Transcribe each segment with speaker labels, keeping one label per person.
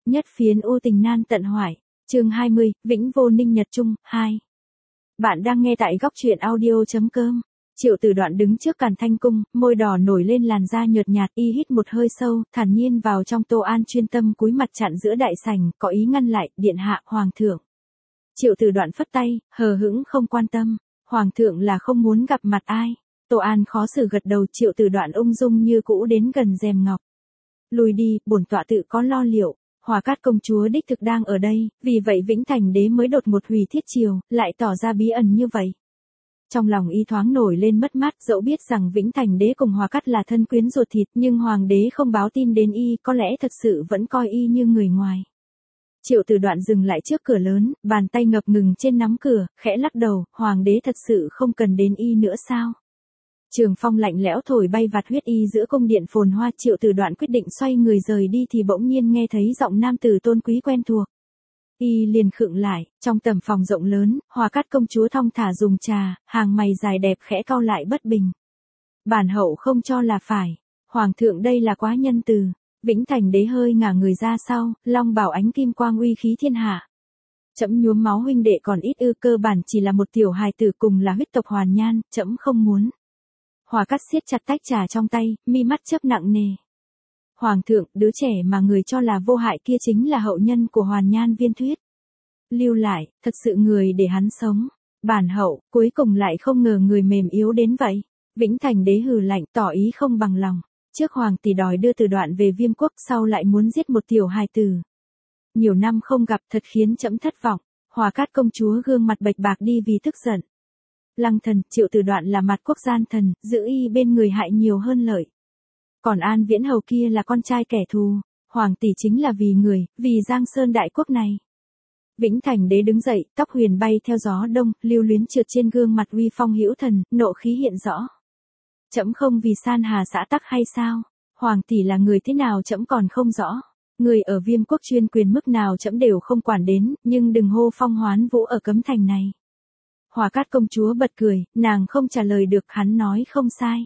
Speaker 1: Nhất phiến u tình nan tận hoại. Chương 20, Vĩnh Vô Ninh Nhật Trung, 2. Bạn đang nghe tại góc truyện audio.com. Triệu Tử Đoạn đứng trước Càn Thanh cung, môi đỏ nổi lên làn da nhợt nhạt, y hít một hơi sâu, thản nhiên vào trong. Tô An chuyên tâm cúi mặt chặn giữa đại sảnh, có ý ngăn lại, điện hạ, hoàng thượng. Triệu Tử Đoạn phất tay, hờ hững không quan tâm, hoàng thượng là không muốn gặp mặt ai. Tô An khó xử gật đầu. Triệu Tử Đoạn ung dung như cũ đến gần rèm ngọc. Lùi đi, bổn tọa tự có lo liệu. Hòa Cát công chúa đích thực đang ở đây, vì vậy Vĩnh Thành đế mới đột một hủy thiết triều, lại tỏ ra bí ẩn như vậy. Trong lòng y thoáng nổi lên mất mát, dẫu biết rằng Vĩnh Thành đế cùng Hòa Cát là thân quyến ruột thịt, nhưng hoàng đế không báo tin đến y, có lẽ thật sự vẫn coi y như người ngoài. Triệu Tử Đoạn dừng lại trước cửa lớn, bàn tay ngập ngừng trên nắm cửa, khẽ lắc đầu, hoàng đế thật sự không cần đến y nữa sao? Trường phong lạnh lẽo thổi bay vạt huyết y giữa cung điện phồn hoa. Triệu Tử Đoạn quyết định xoay người rời đi thì bỗng nhiên nghe thấy giọng nam tử tôn quý quen thuộc. Y liền khựng lại, trong tầm phòng rộng lớn, Hòa Cát công chúa thong thả dùng trà, hàng mày dài đẹp khẽ cau lại bất bình. Bản hậu không cho là phải, hoàng thượng đây là quá nhân từ. Vĩnh Thành đế hơi ngả người ra sau, long bào ánh kim quang uy khí thiên hạ. Trẫm nhuốm máu huynh đệ còn ít ư, cơ bản chỉ là một tiểu hài tử cùng là huyết tộc Hoàn Nhan, trẫm không muốn. Hòa Cát siết chặt tách trà trong tay, mi mắt chớp nặng nề. Hoàng thượng, đứa trẻ mà người cho là vô hại kia chính là hậu nhân của Hoàn Nhan Viên Thuyết. Lưu lại, thật sự người để hắn sống. Bản hậu, cuối cùng lại không ngờ người mềm yếu đến vậy. Vĩnh Thành đế hừ lạnh, tỏ ý không bằng lòng. Trước hoàng tỷ đòi đưa Tử Đoạn về Viêm quốc, sau lại muốn giết một tiểu hài tử. Nhiều năm không gặp thật khiến trẫm thất vọng. Hòa Cát công chúa gương mặt bạch bạc đi vì tức giận. Lăng thần, Triệu Tử Đoạn là mặt quốc gian thần, giữ y bên người hại nhiều hơn lợi. Còn An Viễn hầu kia là con trai kẻ thù, hoàng tỷ chính là vì người, vì Giang Sơn đại quốc này. Vĩnh Thành đế đứng dậy, tóc huyền bay theo gió đông, lưu luyến trượt trên gương mặt uy phong hữu thần, nộ khí hiện rõ. Trẫm không vì san hà xã tắc hay sao? Hoàng tỷ là người thế nào trẫm còn không rõ. Người ở Viêm quốc chuyên quyền mức nào trẫm đều không quản đến, nhưng đừng hô phong hoán vũ ở cấm thành này. Hòa Cát công chúa bật cười, nàng không trả lời được, hắn nói không sai.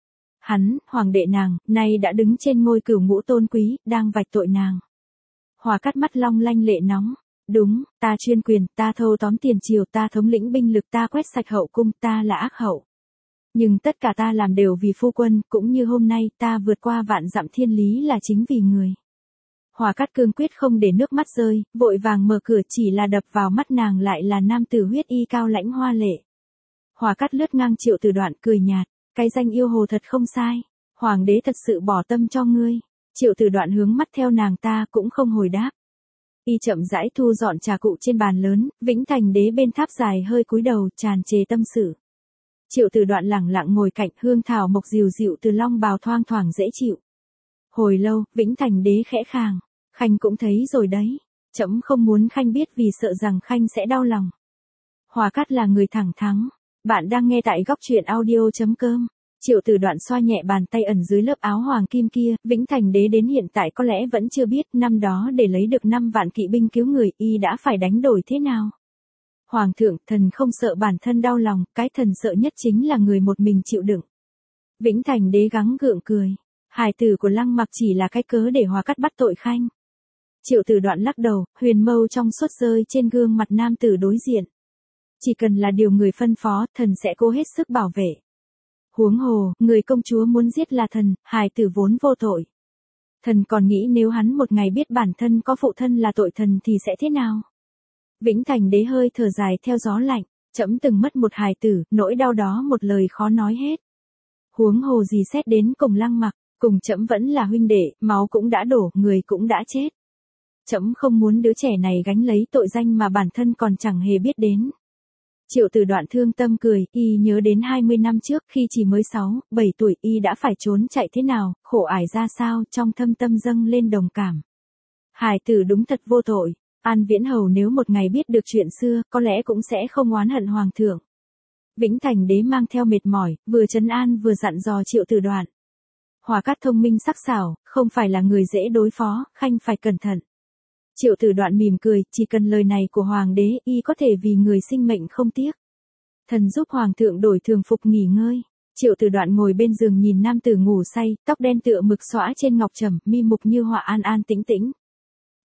Speaker 1: Hắn, hoàng đệ nàng, nay đã đứng trên ngôi cửu ngũ tôn quý, đang vạch tội nàng. Hòa Cát mắt long lanh lệ nóng. Đúng, ta chuyên quyền, ta thâu tóm tiền triều, ta thống lĩnh binh lực, ta quét sạch hậu cung, ta là ác hậu. Nhưng tất cả ta làm đều vì phu quân, cũng như hôm nay, ta vượt qua vạn dặm thiên lý là chính vì người. Hòa Cát cương quyết không để nước mắt rơi, vội vàng mở cửa, chỉ là đập vào mắt nàng lại là nam tử huyết y cao lãnh hoa lệ. Hòa Cát lướt ngang Triệu Tử Đoạn cười nhạt, cái danh yêu hồ thật không sai, hoàng đế thật sự bỏ tâm cho ngươi. Triệu Tử Đoạn hướng mắt theo nàng, ta cũng không hồi đáp. Y chậm rãi thu dọn trà cụ trên bàn lớn, Vĩnh Thành đế bên tháp dài hơi cúi đầu, tràn trề tâm sự. Triệu Tử Đoạn lẳng lặng ngồi cạnh, hương thảo mộc dịu dịu từ long bào thoang thoảng dễ chịu. Hồi lâu, Vĩnh Thành đế khẽ khàng, Khanh cũng thấy rồi đấy, trẫm không muốn Khanh biết vì sợ rằng Khanh sẽ đau lòng. Hòa Cát là người thẳng thắn. Bạn đang nghe tại góc truyện audio.com. Triệu Tử Đoạn xoa nhẹ bàn tay ẩn dưới lớp áo hoàng kim kia, Vĩnh Thành đế đến hiện tại có lẽ vẫn chưa biết, năm đó để lấy được 5 vạn kỵ binh cứu người, y đã phải đánh đổi thế nào. Hoàng thượng, thần không sợ bản thân đau lòng, cái thần sợ nhất chính là người một mình chịu đựng. Vĩnh Thành đế gắng gượng cười. Hài tử của Lăng Mặc chỉ là cái cớ để Hòa Cát bắt tội Khanh. Triệu Tử Đoạn lắc đầu, huyền mâu trong suốt rơi trên gương mặt nam tử đối diện. Chỉ cần là điều người phân phó, thần sẽ cố hết sức bảo vệ. Huống hồ, người công chúa muốn giết là thần, hài tử vốn vô tội. Thần còn nghĩ nếu hắn một ngày biết bản thân có phụ thân là tội thần thì sẽ thế nào? Vĩnh Thành đế hơi thở dài theo gió lạnh, trẫm từng mất một hài tử, nỗi đau đó một lời khó nói hết. Huống hồ gì xét đến cùng Lăng Mặc, cùng trẫm vẫn là huynh đệ, máu cũng đã đổ, người cũng đã chết. Trẫm không muốn đứa trẻ này gánh lấy tội danh mà bản thân còn chẳng hề biết đến. Triệu Tử Đoạn thương tâm cười, y nhớ đến 20 năm trước khi chỉ mới 6, 7 tuổi y đã phải trốn chạy thế nào, khổ ải ra sao, trong thâm tâm dâng lên đồng cảm. Hài tử đúng thật vô tội, An Viễn hầu nếu một ngày biết được chuyện xưa, có lẽ cũng sẽ không oán hận hoàng thượng. Vĩnh Thành đế mang theo mệt mỏi, vừa trấn an vừa dặn dò Triệu Tử Đoạn. Hòa Cát thông minh sắc sảo, không phải là người dễ đối phó, Khanh phải cẩn thận. Triệu Tử Đoạn mỉm cười, chỉ cần lời này của hoàng đế, y có thể vì người sinh mệnh không tiếc. Thần giúp hoàng thượng đổi thường phục nghỉ ngơi. Triệu Tử Đoạn ngồi bên giường nhìn nam tử ngủ say, tóc đen tựa mực xõa trên ngọc trầm, mi mục như họa an an tĩnh tĩnh.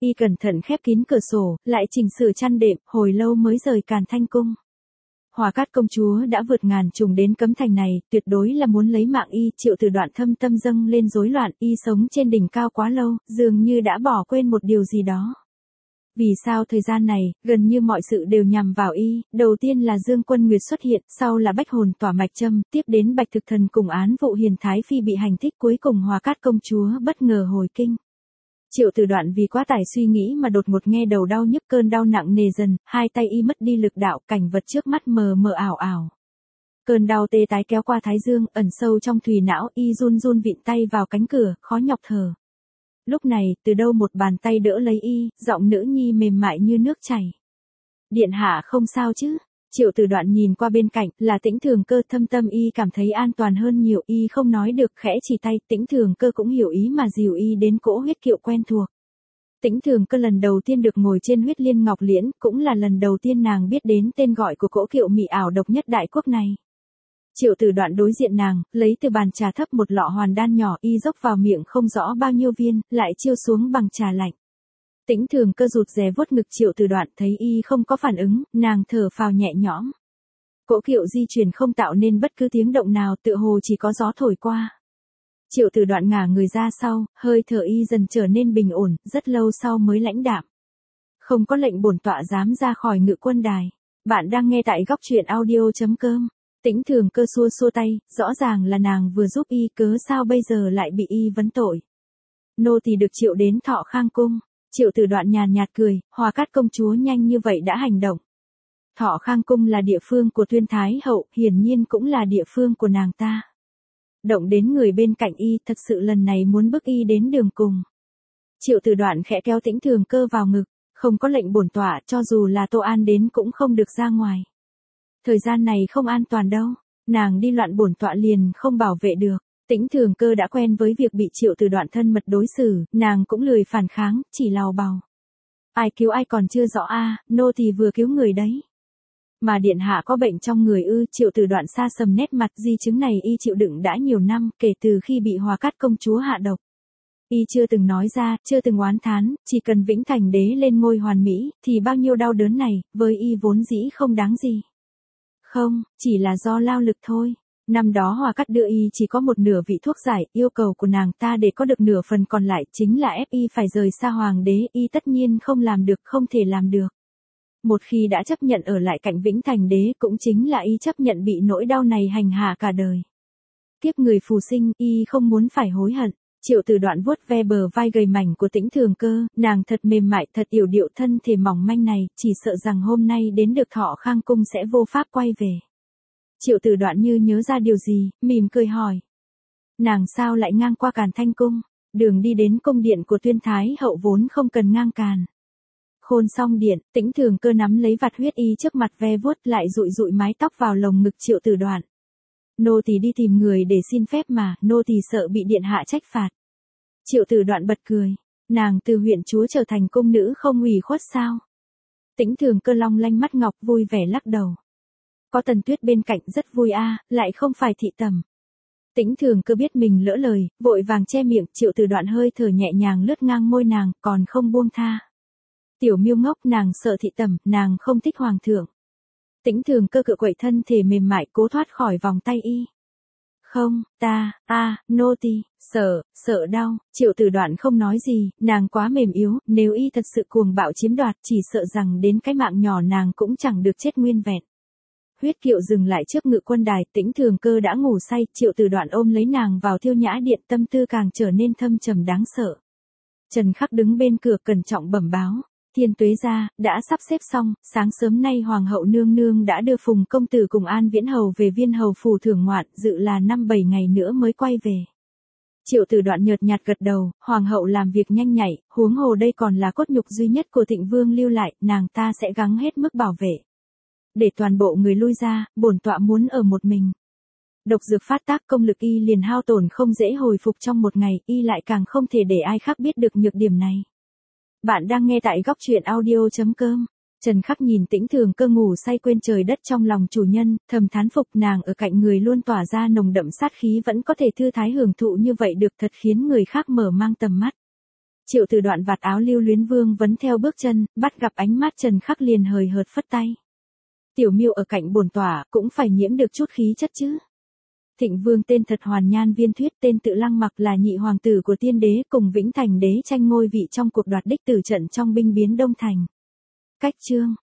Speaker 1: Y cẩn thận khép kín cửa sổ, lại chỉnh sửa chăn đệm, hồi lâu mới rời Càn Thanh Cung. Hòa Cát công chúa đã vượt ngàn trùng đến Cấm Thành này, tuyệt đối là muốn lấy mạng Y. Triệu Tử Đoạn thâm tâm dâng lên rối loạn, Y sống trên đỉnh cao quá lâu, dường như đã bỏ quên một điều gì đó. Vì sao thời gian này, gần như mọi sự đều nhằm vào Y, đầu tiên là Dương Quân Nguyệt xuất hiện, sau là Bách Hồn Tỏa Mạch Châm, tiếp đến Bạch Thực Thần cùng án vụ Hiền Thái Phi bị hành thích, cuối cùng Hòa Cát công chúa bất ngờ hồi kinh. Triệu Tử Đoạn vì quá tải suy nghĩ mà đột ngột nghe đầu đau nhức, cơn đau nặng nề dần, hai tay Y mất đi lực đạo, cảnh vật trước mắt mờ mờ ảo ảo. Cơn đau tê tái kéo qua thái dương, ẩn sâu trong thùy não, Y run run vịn tay vào cánh cửa, khó nhọc thở. Lúc này, từ đâu một bàn tay đỡ lấy Y, giọng nữ nhi mềm mại như nước chảy. Điện hạ không sao chứ? Triệu Tử Đoạn nhìn qua bên cạnh, là Tĩnh Thường Cơ. Thâm tâm Y cảm thấy an toàn hơn nhiều. Y không nói được, khẽ chỉ tay. Tĩnh Thường Cơ cũng hiểu ý mà dìu Y đến cỗ huyết kiệu quen thuộc. Tĩnh Thường Cơ lần đầu tiên được ngồi trên huyết liên ngọc liễn, cũng là lần đầu tiên nàng biết đến tên gọi của cỗ kiệu mị ảo độc nhất đại quốc này. Triệu Tử Đoạn đối diện nàng, lấy từ bàn trà thấp một lọ hoàn đan nhỏ, Y dốc vào miệng không rõ bao nhiêu viên, lại chiêu xuống bằng trà lạnh. Tĩnh Thường Cơ rụt rè vuốt ngực Triệu Tử Đoạn, thấy Y không có phản ứng, nàng thở phào nhẹ nhõm. Cỗ kiệu di chuyển không tạo nên bất cứ tiếng động nào, tựa hồ chỉ có gió thổi qua. Triệu Tử Đoạn ngả người ra sau, hơi thở Y dần trở nên bình ổn, rất lâu sau mới lãnh đạm. Không có lệnh bổn tọa dám ra khỏi Ngự Quân Đài. Bạn đang nghe tại góc truyện audio.com. Tĩnh Thường Cơ xua xua tay, rõ ràng là nàng vừa giúp Y, cớ sao bây giờ lại bị Y vấn tội. Nô tỳ được triệu đến Thọ Khang Cung. Triệu Tử Đoạn nhàn nhạt cười, Hòa Cát công chúa nhanh như vậy đã hành động. Thọ Khang Cung là địa phương của Tuyên Thái hậu, hiển nhiên cũng là địa phương của nàng ta. Động đến người bên cạnh Y, thật sự lần này muốn bức Y đến đường cùng. Triệu Tử Đoạn khẽ kéo Tĩnh Thường Cơ vào ngực, không có lệnh bổn tọa, cho dù là Tô An đến cũng không được ra ngoài. Thời gian này không an toàn đâu, nàng đi loạn bổn tọa liền không bảo vệ được. Tĩnh Thường Cơ đã quen với việc bị Triệu Tử Đoạn thân mật đối xử, nàng cũng lười phản kháng, chỉ lào bào. Ai cứu ai còn chưa rõ a, nô tỳ vừa cứu người đấy. Mà điện hạ có bệnh trong người ư? Triệu Tử Đoạn xa sầm nét mặt, di chứng này Y chịu đựng đã nhiều năm, kể từ khi bị Hòa Cát công chúa hạ độc. Y chưa từng nói ra, chưa từng oán thán, chỉ cần Vĩnh Thành Đế lên ngôi hoàn mỹ, thì bao nhiêu đau đớn này, với Y vốn dĩ không đáng gì. Không, chỉ là do lao lực thôi. Năm đó Hòa Cát đưa Y chỉ có một nửa vị thuốc giải, yêu cầu của nàng ta để có được nửa phần còn lại chính là ép Y phải rời xa Hoàng đế, Y tất nhiên không làm được, không thể làm được. Một khi đã chấp nhận ở lại cạnh Vĩnh Thành Đế cũng chính là Y chấp nhận bị nỗi đau này hành hạ cả đời. Kiếp người phù sinh, Y không muốn phải hối hận. Triệu Tử Đoạn vuốt ve bờ vai gầy mảnh của Tĩnh Thường Cơ, nàng thật mềm mại, thật yểu điệu, thân thể mỏng manh này, chỉ sợ rằng hôm nay đến được Thọ Khang Cung sẽ vô pháp quay về. Triệu Tử Đoạn như nhớ ra điều gì, mỉm cười hỏi. Nàng sao lại ngang qua Càn Thanh Cung? Đường đi đến cung điện của Tuyên Thái hậu vốn không cần ngang càn. Khôn xong điện, Tĩnh Thường Cơ nắm lấy vạt huyết Y trước mặt ve vuốt, lại dụi dụi mái tóc vào lồng ngực Triệu Tử Đoạn. Nô tỳ đi tìm người để xin phép mà, nô tỳ sợ bị điện hạ trách phạt. Triệu Tử Đoạn bật cười. Nàng từ huyện chúa trở thành cung nữ không ủy khuất sao? Tĩnh Thường Cơ long lanh mắt ngọc vui vẻ lắc đầu. Có Tần Tuyết bên cạnh rất vui a, lại không phải thị tẩm. Tĩnh Thường Cơ biết mình lỡ lời, vội vàng che miệng. Triệu Tử Đoạn hơi thở nhẹ nhàng lướt ngang môi nàng, còn không buông tha. Tiểu miêu ngốc, nàng sợ thị tẩm, nàng không thích hoàng thượng. Tĩnh Thường Cơ cựa quậy thân thể mềm mại cố thoát khỏi vòng tay Y. Không, nô tỳ, sợ đau. Triệu Tử Đoạn không nói gì, nàng quá mềm yếu, nếu Y thật sự cuồng bạo chiếm đoạt, chỉ sợ rằng đến cái mạng nhỏ nàng cũng chẳng được chết nguyên vẹn. Huyết kiệu dừng lại trước Ngự Quân Đài, Tĩnh Thường Cơ đã ngủ say, Triệu Tử Đoạn ôm lấy nàng vào Thiêu Nhã Điện, tâm tư càng trở nên thâm trầm đáng sợ. Trần Khắc đứng bên cửa cẩn trọng bẩm báo. Thiên Tuế gia đã sắp xếp xong, sáng sớm nay Hoàng hậu nương nương đã đưa Phùng công tử cùng An Viễn hầu về Viên hầu phủ thưởng ngoạn, dự là 5-7 ngày nữa mới quay về. Triệu Tử Đoạn nhợt nhạt gật đầu, Hoàng hậu làm việc nhanh nhạy, huống hồ đây còn là cốt nhục duy nhất của Thịnh Vương lưu lại, nàng ta sẽ gắng hết mức bảo vệ. Để toàn bộ người lui ra, bổn tọa muốn ở một mình. Độc dược phát tác, công lực Y liền hao tổn, không dễ hồi phục trong một ngày, Y lại càng không thể để ai khác biết được nhược điểm này. Bạn đang nghe tại góc truyện audio.com. Trần Khắc nhìn Tĩnh Thường Cơ ngủ say quên trời đất trong lòng chủ nhân, thầm thán phục, nàng ở cạnh người luôn tỏa ra nồng đậm sát khí vẫn có thể thư thái hưởng thụ như vậy được, thật khiến người khác mở mang tầm mắt. Triệu Từ Đoạn vạt áo Lưu Luyến Vương vấn theo bước chân, bắt gặp ánh mắt Trần Khắc liền hời hợt phất tay. Tiểu Miêu ở cạnh bổn tỏa, cũng phải nhiễm được chút khí chất chứ. Thịnh Vương tên thật Hoàn Nhan Viên Thuyết, tên tự Lăng Mặc, là nhị hoàng tử của Tiên Đế, cùng Vĩnh Thành Đế tranh ngôi vị trong cuộc đoạt đích tử trận trong binh biến Đông Thành. Cách chương